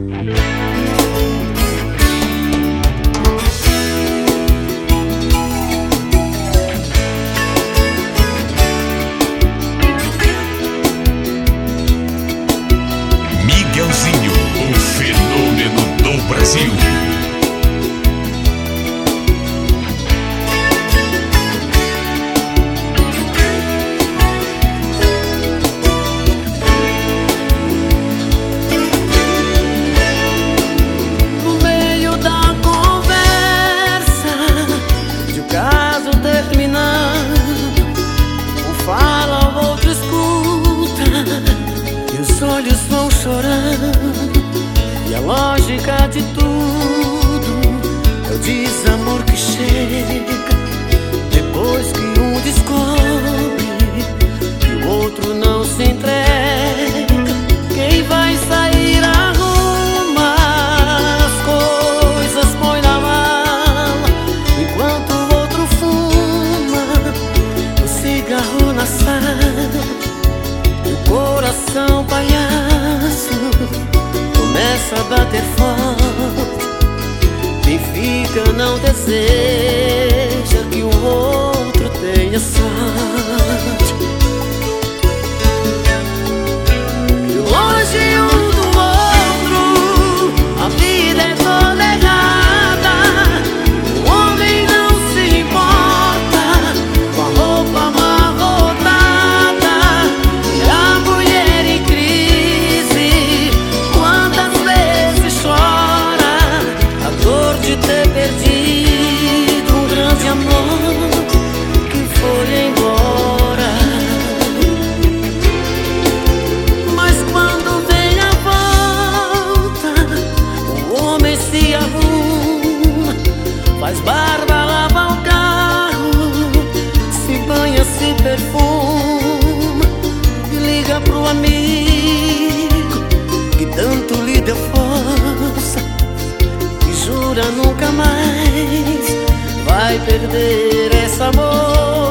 Miguelzinho, o fenômeno do Brasil. No meio da conversa, de um caso terminando, um fala, o outro escuta, e os olhos vão chorando. E a lógica de tudo é o desamor que chega depois que um descobre que o outro não se entrega. Quem vai sair arruma as coisas, põe na mala, enquanto o outro fuma o cigarro na sala. E o coração palhaço começa a bater forte. Quem fica não deseja que o outro tenha sorte. E longe um do outro, a vida é toda errada. O homem não se importa com a roupa amarrotada, e a mulher em crise quantas vezes chora a dor de ter perdido um grande amor que foi embora. Mas quando vem a volta, o homem se arruma, faz barba, lava o carro, se banha, se perfuma e liga pro amigo que tanto lhe deu força, e jura nunca mais vai perder essa moça.